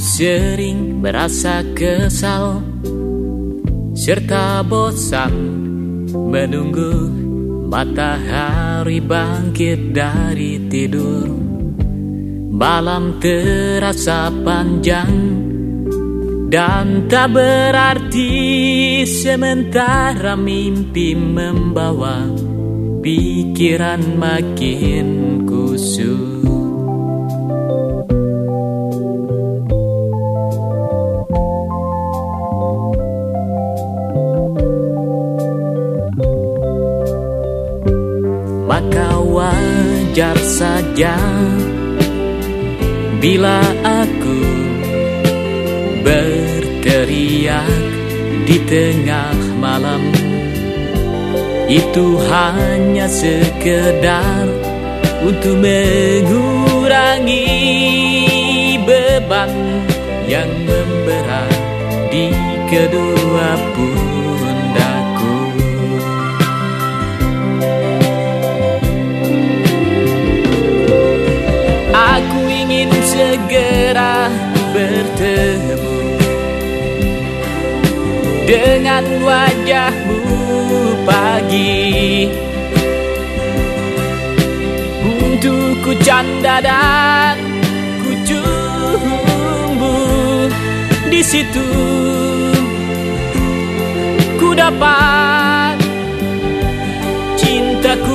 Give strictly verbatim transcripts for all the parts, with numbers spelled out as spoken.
sering merasa kesal serta bosan menunggu matahari bangkit dari tidur. Malam terasa panjang dan tak berarti sementara mimpi membawa pikiran makin kusut. Maka wajar saja bila aku berteriak di tengah malam. Itu hanya sekedar untuk mengurangi beban yang memberat di kedua pundakku. Aku ingin segera bertemu dengan wajahmu pagi, untuk ku canda dan ku cumbu. Di situ ku dapat cintaku.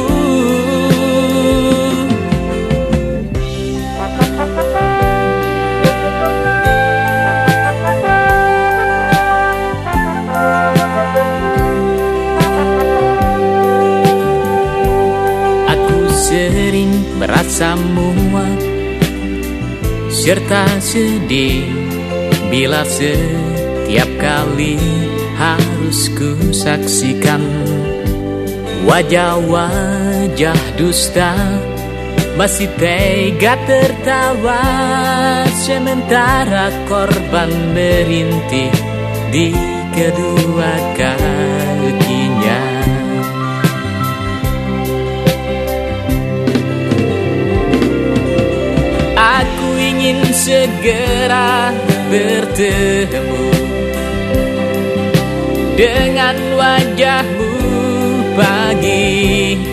Sering merasa muak serta sedih bila setiap kali harus ku saksikan wajah-wajah dusta masih tega tertawa sementara korban merintih di kedua kakinya. Aku ingin segera bertemu dengan wajahmu pagi,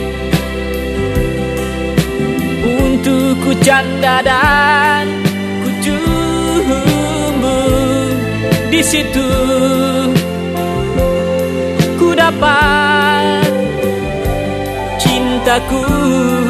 untuk ku canda dan ku cumbu. Di situ ku dapat cintaku.